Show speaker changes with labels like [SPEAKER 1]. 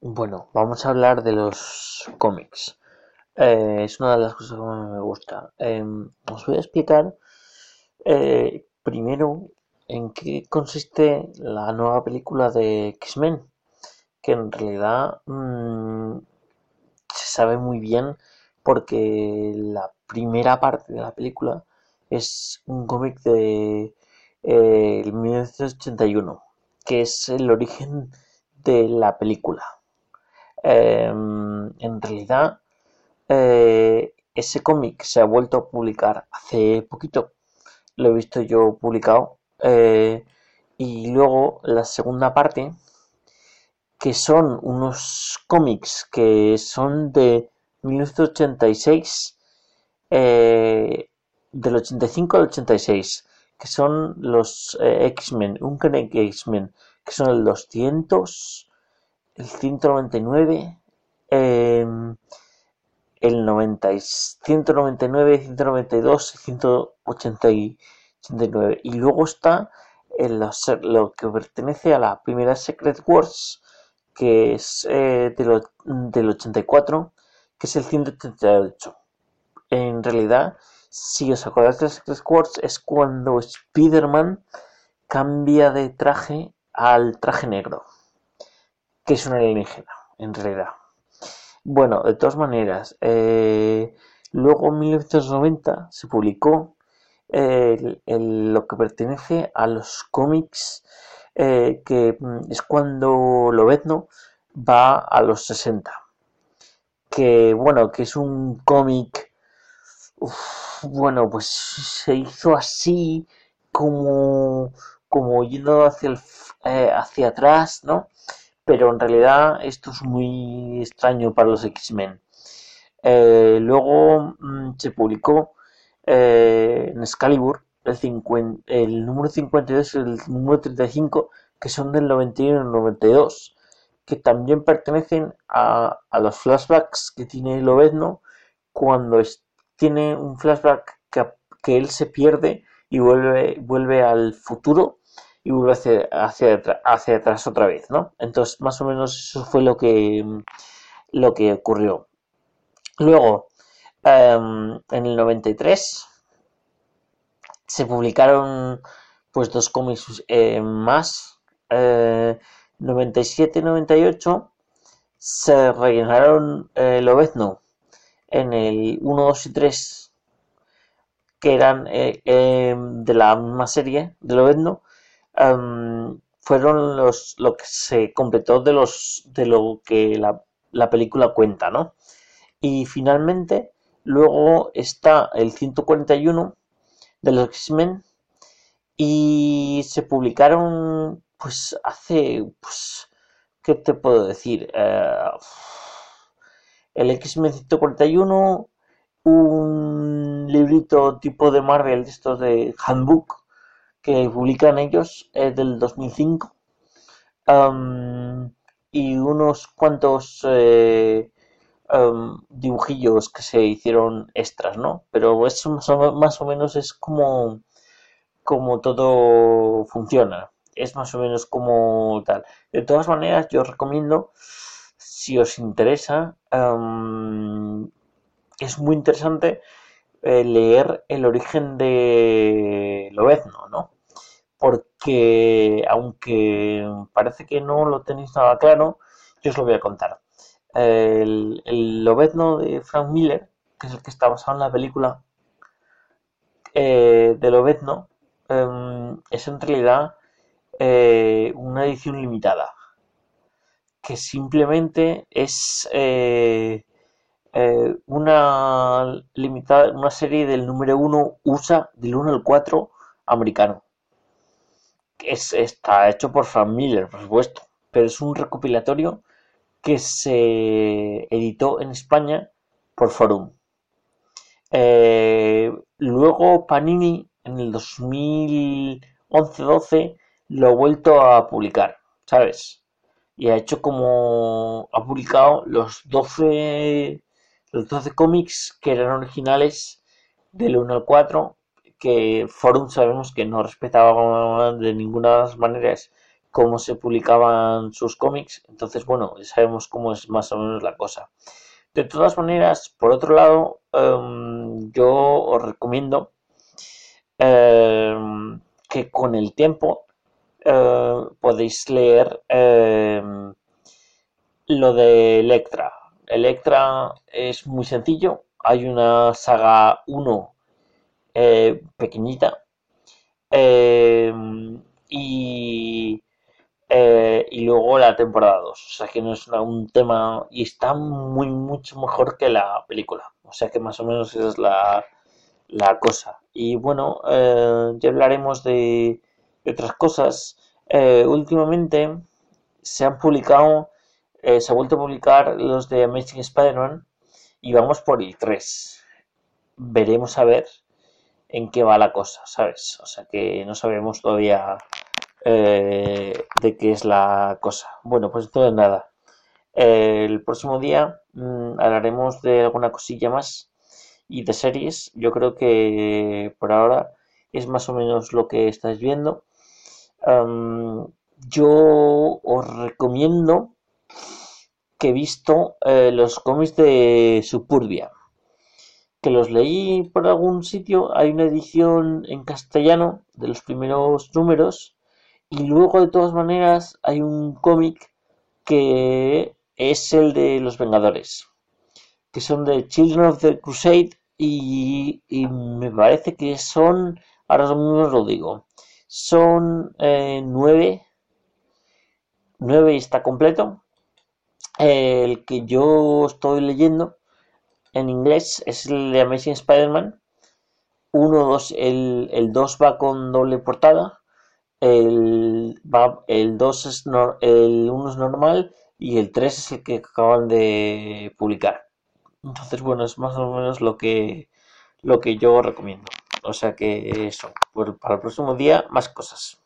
[SPEAKER 1] Bueno, vamos a hablar de los cómics. Es una de las cosas que más me gusta. Os voy a explicar primero en qué consiste la nueva película de X-Men, que en realidad se sabe muy bien porque la primera parte de la película es un cómic de 1981, que es el origen de la película. En realidad, ese cómic se ha vuelto a publicar hace poquito, lo he visto yo publicado, y luego la segunda parte, que son unos cómics que son de 1986, del 85 al 86, que son los X-Men, un cómic X-Men, que son el 200, el 199, eh, el 199, 192 y 189. Y luego está lo que pertenece a la primera Secret Wars, que es del 84, que es el 188. En realidad, si os acordáis de Secret Wars, es cuando Spider-Man cambia de traje al traje negro, que es un alienígena, en realidad. Bueno, de todas maneras, luego en 1990 se publicó lo que pertenece a los cómics, que es cuando Lobezno va a los 60, que bueno, que es un cómic, bueno, pues se hizo así como, como yendo hacia atrás, ¿no? Pero en realidad esto es muy extraño para los X-Men. Luego se publicó en Excalibur el número 52 y el número 35, que son del 91 y el 92, que también pertenecen a los flashbacks que tiene Lobezno cuando tiene un flashback que él se pierde y vuelve al futuro y vuelve hacia atrás otra vez, ¿no? Entonces, más o menos eso fue lo que ocurrió. Luego, en el 93 se publicaron pues dos cómics más. 97-98 se rellenaron Lobezno en el 1, 2 y 3, que eran de la misma serie de Lobezno. Fueron lo que se completó de lo que la película cuenta, ¿no? Y finalmente, luego está el 141 de los X-Men, y se publicaron, pues hace, pues, ¿qué te puedo decir? El X-Men 141, un librito tipo de Marvel, de estos de Handbook, que publican ellos, del 2005, um, y unos cuantos dibujillos que se hicieron extras, ¿no? Pero eso más o menos es como todo funciona. Es más o menos como tal. De todas maneras, yo os recomiendo, si os interesa, es muy interesante leer el origen de Lobezno, ¿no? Porque, aunque parece que no lo tenéis nada claro, yo os lo voy a contar. El Lobezno de Frank Miller, que es el que está basado en la película de Lobezno, es en realidad una edición limitada, que simplemente es una serie del número uno USA, del 1 al 4 americano. Está hecho por Frank Miller, por supuesto, pero es un recopilatorio que se editó en España por Forum. Luego Panini en el 2011-12 lo ha vuelto a publicar, ¿sabes? Y ha publicado los 12 cómics que eran originales del 1 al 4, que Forum sabemos que no respetaba de ninguna de las maneras cómo se publicaban sus cómics. Entonces, bueno, ya sabemos cómo es más o menos la cosa. De todas maneras, por otro lado, yo os recomiendo que con el tiempo podéis leer lo de Electra. Electra es muy sencillo. Hay una saga 1 pequeñita eh, y, y luego la temporada 2. O sea que no es un tema y está mucho mejor que la película. O sea que más o menos esa es la cosa. Y bueno, ya hablaremos de otras cosas. Últimamente se han publicado, se ha vuelto a publicar los de Amazing Spider-Man y vamos por el 3. Veremos a ver en qué va la cosa, ¿sabes? O sea que no sabemos todavía de qué es la cosa. Bueno, pues entonces nada. El próximo día hablaremos de alguna cosilla más y de series. Yo creo que por ahora es más o menos lo que estáis viendo. Yo os recomiendo que he visto los cómics de Suburbia, que los leí por algún sitio. Hay una edición en castellano de los primeros números y luego de todas maneras hay un cómic que es el de los Vengadores, que son de Children of the Crusade y me parece que son, ahora mismo os lo digo, son 9 y está completo. El que yo estoy leyendo en inglés es el de Amazing Spider-Man 1, 2, el 2 va con doble portada, el 2 es el 1 es normal y el 3 es el que acaban de publicar. Entonces, bueno, es más o menos lo que yo recomiendo. O sea que eso, para el próximo día, más cosas.